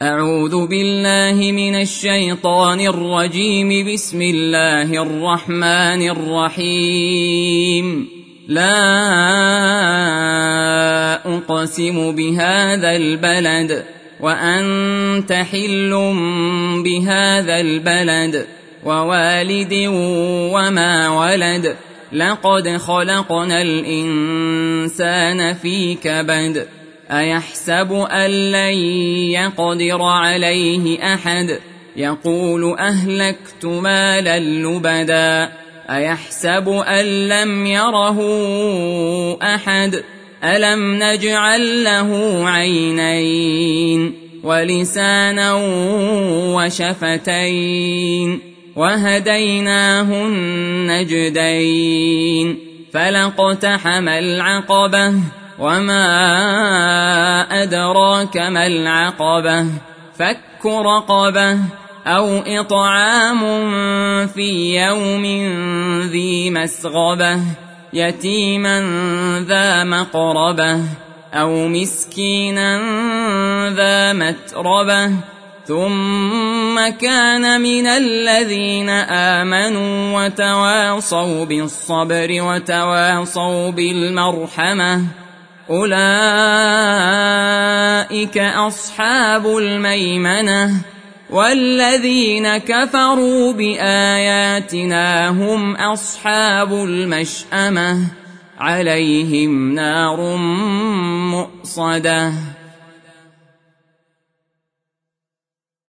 أعوذ بالله من الشيطان الرجيم. بسم الله الرحمن الرحيم. لا أقسم بهذا البلد وأنت حل بهذا البلد ووالد وما ولد. لقد خلقنا الإنسان في كبد. أيحسب أن لن يقدر عليه أحد. يقول أهلكت مالا لبدا. أيحسب أن لم يره أحد. ألم نجعل له عينين ولسانا وشفتين وهديناه النجدين. فلاقتحم العقبة وما أدراك ما العقبة. فك رقبة أو إطعام في يوم ذي مسغبة يتيما ذا مقربة أو مسكينا ذا متربة ثم كان من الذين آمنوا وتواصوا بالصبر وتواصوا بالمرحمة. أولئك أصحاب الميمنة. والذين كفروا بآياتنا هم أصحاب المشأمة. عليهم نار مؤصدة.